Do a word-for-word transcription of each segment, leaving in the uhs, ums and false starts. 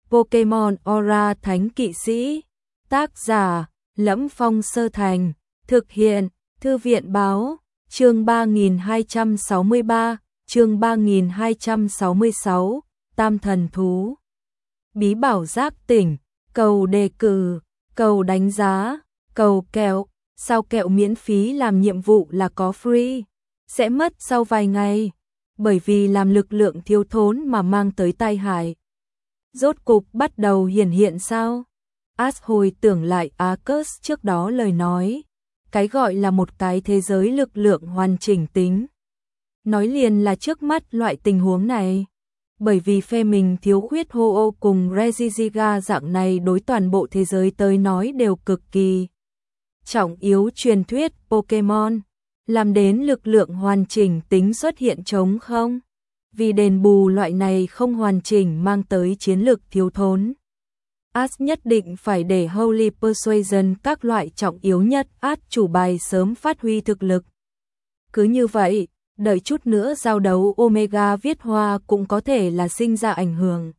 Pokemon Aura Thánh Kỵ Sĩ. Tác giả: Lẫm Phong Sơ Thành. Thực hiện: Thư viện báo. Chương ba nghìn hai trăm sáu mươi ba, chương ba nghìn hai trăm sáu mươi sáu, Tam Thần Thú. Bí bảo giác tỉnh, cầu đề cử, cầu đánh giá, cầu kẹo. Sao kẹo miễn phí làm nhiệm vụ là có free, sẽ mất sau vài ngày, bởi vì làm lực lượng thiếu thốn mà mang tới tai hại. Rốt cục bắt đầu hiển hiện sao? Ash hồi tưởng lại Arcus trước đó lời nói, cái gọi là một cái thế giới lực lượng hoàn chỉnh tính. Nói liền là trước mắt loại tình huống này, bởi vì phe mình thiếu khuyết Ho-Oh cùng Regigiga dạng này đối toàn bộ thế giới tới nói đều cực kỳ trọng yếu truyền thuyết Pokemon, làm đến lực lượng hoàn chỉnh tính xuất hiện trống không, vì đền bù loại này không hoàn chỉnh mang tới chiến lực thiếu thốn. Ash nhất định phải để Holy Persuasion các loại trọng yếu nhất Ash chủ bài sớm phát huy thực lực. Cứ như vậy, đợi chút nữa giao đấu Omega viết hoa cũng có thể là sinh ra ảnh hưởng.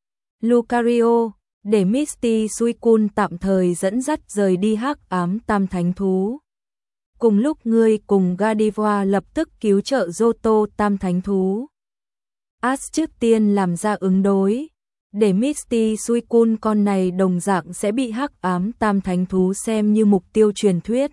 Lucario, để Misty Suicune tạm thời dẫn dắt rời đi hắc ám tam thánh thú. Cùng lúc ngươi cùng Gardevoir lập tức cứu trợ Johto tam thánh thú. Ash trước tiên làm ra ứng đối, để Misty Suicune con này đồng dạng sẽ bị hắc ám tam thánh thú xem như mục tiêu truyền thuyết.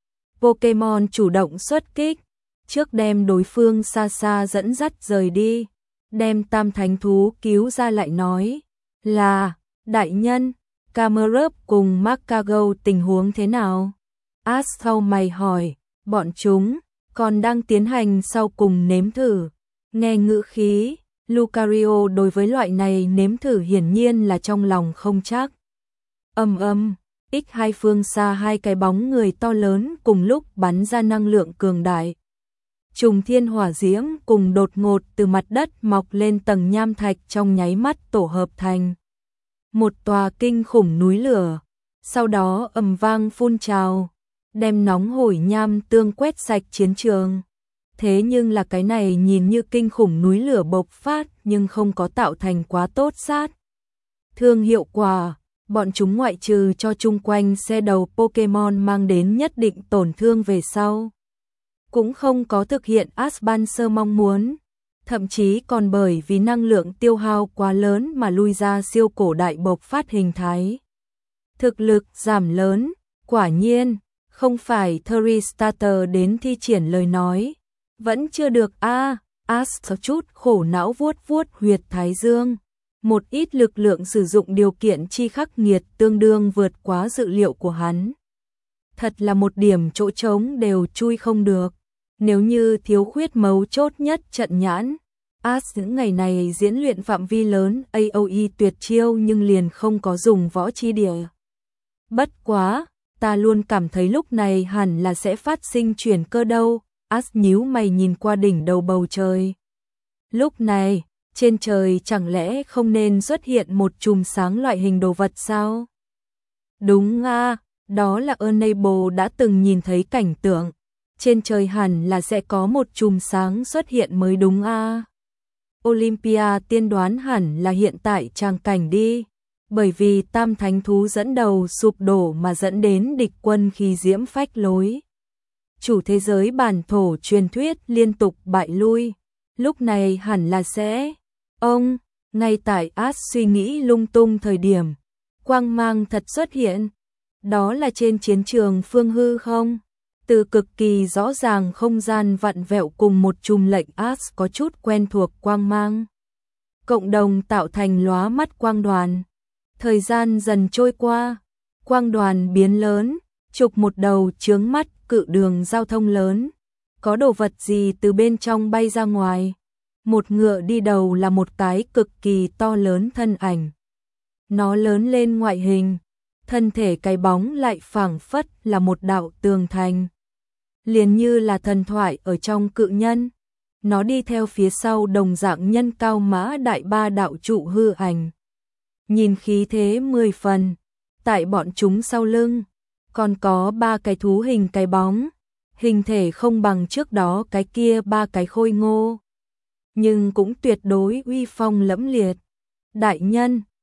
Pokemon chủ động xuất kích, trước đem đối phương xa xa dẫn dắt rời đi, đem tam thánh thú cứu ra lại nói là: đại nhân, Camerupt cùng Magcargo tình huống thế nào? Ash sau mày hỏi, bọn chúng còn đang tiến hành sau cùng nếm thử. Nghe ngữ khí, Lucario đối với loại này nếm thử hiển nhiên là trong lòng không chắc. Âm âm, x hai phương xa hai cái bóng người to lớn cùng lúc bắn ra năng lượng cường đại. Trùng thiên hỏa diễm cùng đột ngột từ mặt đất mọc lên tầng nham thạch trong nháy mắt tổ hợp thành một tòa kinh khủng núi lửa, sau đó ầm vang phun trào, đem nóng hổi nham tương quét sạch chiến trường. Thế nhưng là cái này nhìn như kinh khủng núi lửa bộc phát nhưng không có tạo thành quá tốt sát thương hiệu quả, bọn chúng ngoại trừ cho chung quanh xe đầu Pokemon mang đến nhất định tổn thương về sau, cũng không có thực hiện Ashbanser mong muốn, thậm chí còn bởi vì năng lượng tiêu hao quá lớn mà lui ra siêu cổ đại bộc phát hình thái. Thực lực giảm lớn, quả nhiên, không phải Thristarter đến thi triển lời nói. Vẫn chưa được a à, Ash chút khổ não vuốt vuốt huyệt thái dương. Một ít lực lượng sử dụng điều kiện chi khắc nghiệt tương đương vượt quá dự liệu của hắn. Thật là một điểm chỗ trống đều chui không được. Nếu như thiếu khuyết mấu chốt nhất trận nhãn, Ash những ngày này diễn luyện phạm vi lớn a o e tuyệt chiêu nhưng liền không có dùng võ chi địa. Bất quá, ta luôn cảm thấy lúc này hẳn là sẽ phát sinh chuyển cơ đâu. Ash nhíu mày nhìn qua đỉnh đầu bầu trời. Lúc này, trên trời chẳng lẽ không nên xuất hiện một chùm sáng loại hình đồ vật sao? Đúng a, à, đó là Enable đã từng nhìn thấy cảnh tượng. Trên trời hẳn là sẽ có một chùm sáng xuất hiện mới đúng a. À. Olympia tiên đoán hẳn là hiện tại tràng cảnh đi, bởi vì tam thánh thú dẫn đầu sụp đổ mà dẫn đến địch quân khi diễm phách lối. Chủ thế giới bản thổ truyền thuyết liên tục bại lui, lúc này hẳn là sẽ. Ông, ngay tại Ash suy nghĩ lung tung thời điểm, quang mang thật xuất hiện. Đó là trên chiến trường phương hư không? Từ cực kỳ rõ ràng không gian vặn vẹo cùng một chùm lệnh Ash có chút quen thuộc quang mang. Cộng đồng tạo thành lóa mắt quang đoàn. Thời gian dần trôi qua, quang đoàn biến lớn, trục một đầu chướng mắt cự đường giao thông lớn. Có đồ vật gì từ bên trong bay ra ngoài. Một ngựa đi đầu là một cái cực kỳ to lớn thân ảnh. Nó lớn lên ngoại hình, thân thể cái bóng lại phảng phất là một đạo tường thành. Liền như là thần thoại ở trong cự nhân. Nó đi theo phía sau đồng dạng nhân cao mã đại ba đạo trụ hư ảnh. Nhìn khí thế mười phần, tại bọn chúng sau lưng còn có ba cái thú hình cái bóng, hình thể không bằng trước đó cái kia ba cái khôi ngô, nhưng cũng tuyệt đối uy phong lẫm liệt. Đại nhân,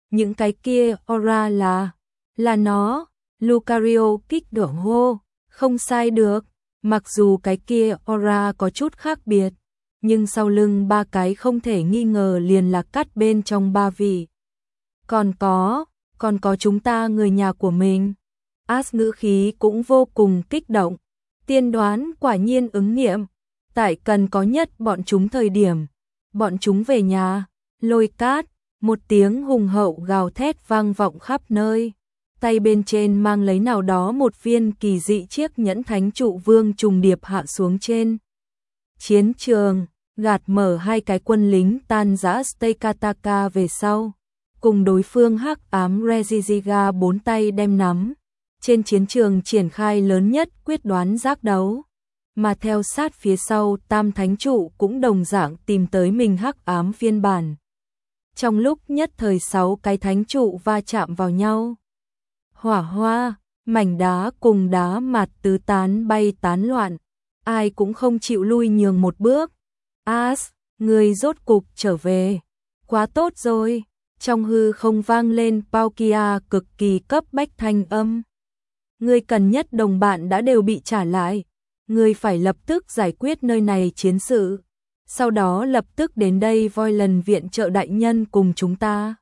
Những cái kia aura là, là nó, Lucario kích động hô, không sai được, mặc dù cái kia aura có chút khác biệt, nhưng sau lưng ba cái không thể nghi ngờ liền là cắt bên trong ba vị. Còn có, còn có chúng ta người nhà của mình. As ngữ khí cũng vô cùng kích động, tiên đoán quả nhiên ứng nghiệm, tại cần có nhất bọn chúng thời điểm, bọn chúng về nhà, Lôi Cát, một tiếng hùng hậu gào thét vang vọng khắp nơi, tay bên trên mang lấy nào đó một viên kỳ dị chiếc nhẫn thánh trụ vương trùng điệp hạ xuống trên chiến trường, gạt mở hai cái quân lính tan rã Steikataka về sau, cùng đối phương hắc ám Regigiga bốn tay đem nắm, trên chiến trường triển khai lớn nhất quyết đoán giác đấu, mà theo sát phía sau tam thánh trụ cũng đồng dạng tìm tới mình hắc ám phiên bản. Trong lúc nhất thời sáu cái thánh trụ va chạm vào nhau, hỏa hoa, mảnh đá cùng đá mặt tứ tán bay tán loạn, ai cũng không chịu lui nhường một bước. As, người rốt cục trở về, quá tốt rồi. Trong hư không vang lên Palkia cực kỳ cấp bách thanh âm. Người cần nhất đồng bạn đã đều bị trả lại, người phải lập tức giải quyết nơi này chiến sự, sau đó lập tức đến đây voi lần viện trợ đại nhân cùng chúng ta.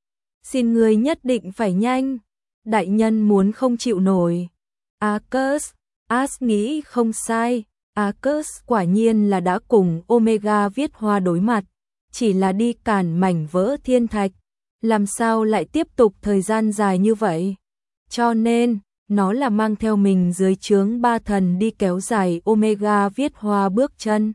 Xin người nhất định phải nhanh, đại nhân muốn không chịu nổi. Arcus, As nghĩ không sai, Arcus quả nhiên là đã cùng Omega viết hoa đối mặt, chỉ là đi cản mảnh vỡ thiên thạch, làm sao lại tiếp tục thời gian dài như vậy. Cho nên, nó là mang theo mình dưới trướng ba thần đi kéo dài Omega viết hoa bước chân.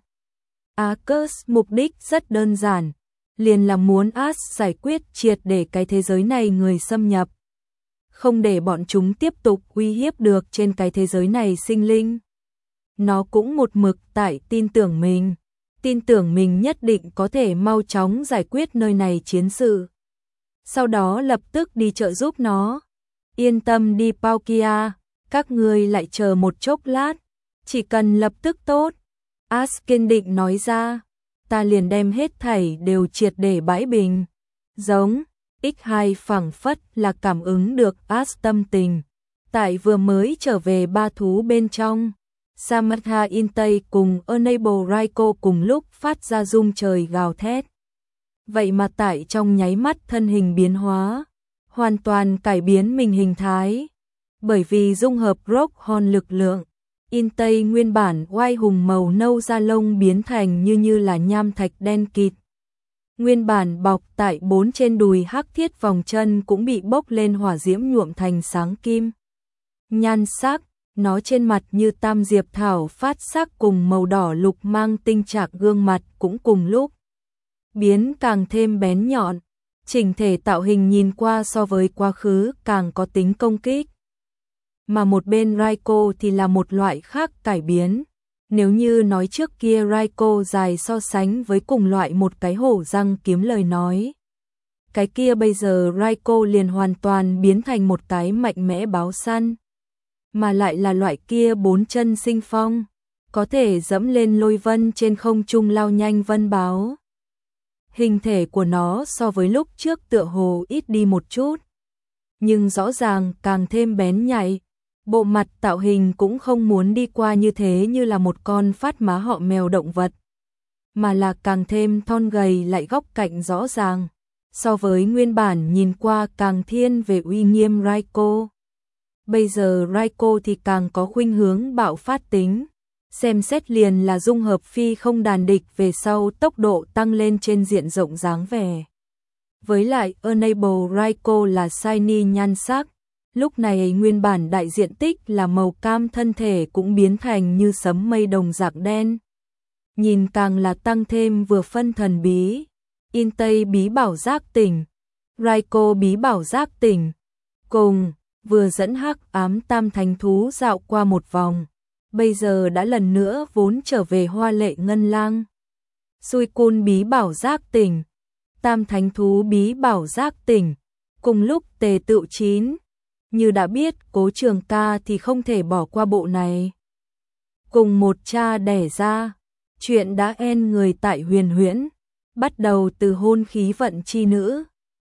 Arcus mục đích rất đơn giản, liền là muốn As giải quyết triệt để cái thế giới này người xâm nhập, không để bọn chúng tiếp tục uy hiếp được trên cái thế giới này sinh linh. Nó cũng một mực tại tin tưởng mình, tin tưởng mình nhất định có thể mau chóng giải quyết nơi này chiến sự, sau đó lập tức đi trợ giúp nó. Yên tâm đi Palkia, các ngươi lại chờ một chốc lát, chỉ cần lập tức tốt. As kiên định nói ra, ta liền đem hết thảy đều triệt để bãi bình. Giống, ích hai phảng phất là cảm ứng được As tâm tình. Tại vừa mới trở về ba thú bên trong, Samatha Intei cùng Enable Raiko cùng lúc phát ra rung trời gào thét. Vậy mà tại trong nháy mắt thân hình biến hóa, hoàn toàn cải biến mình hình thái. Bởi vì dung hợp Rockhorn lực lượng, Intei nguyên bản oai hùng màu nâu da lông biến thành như như là nham thạch đen kịt. Nguyên bản bọc tại bốn trên đùi hắc thiết vòng chân cũng bị bốc lên hỏa diễm nhuộm thành sáng kim. Nhan sắc, nó trên mặt như tam diệp thảo phát sắc cùng màu đỏ lục mang tinh trạc gương mặt cũng cùng lúc biến càng thêm bén nhọn, chỉnh thể tạo hình nhìn qua so với quá khứ càng có tính công kích. Mà một bên Raiko thì là một loại khác cải biến. Nếu như nói trước kia Raiko dài so sánh với cùng loại một cái hổ răng kiếm lời nói, cái kia bây giờ Raiko liền hoàn toàn biến thành một cái mạnh mẽ báo săn, mà lại là loại kia bốn chân sinh phong, có thể dẫm lên lôi vân trên không trung lao nhanh vân báo. Hình thể của nó so với lúc trước tựa hồ ít đi một chút, nhưng rõ ràng càng thêm bén nhạy. Bộ mặt tạo hình cũng không muốn đi qua như thế như là một con phát má họ mèo động vật, mà là càng thêm thon gầy lại góc cạnh rõ ràng, so với nguyên bản nhìn qua càng thiên về uy nghiêm Raiko. Bây giờ Raiko thì càng có khuynh hướng bạo phát tính, xem xét liền là dung hợp phi không đàn địch về sau tốc độ tăng lên trên diện rộng dáng vẻ. Với lại Enable Raiko là shiny nhan sắc, lúc này nguyên bản đại diện tích là màu cam thân thể cũng biến thành như sấm mây đồng dạng đen. Nhìn càng là tăng thêm vừa phân thần bí. Intei bí bảo giác tỉnh, Raiko bí bảo giác tỉnh, cùng vừa dẫn hắc ám tam thánh thú dạo qua một vòng, bây giờ đã lần nữa vốn trở về hoa lệ ngân lang. Suicune bí bảo giác tỉnh, tam thánh thú bí bảo giác tỉnh, cùng lúc tề tựu chín. Như đã biết Cố Trường Ca thì không thể bỏ qua bộ này. Cùng một cha đẻ ra, chuyện đã en người tại huyền huyễn, bắt đầu từ hôn khí vận chi nữ.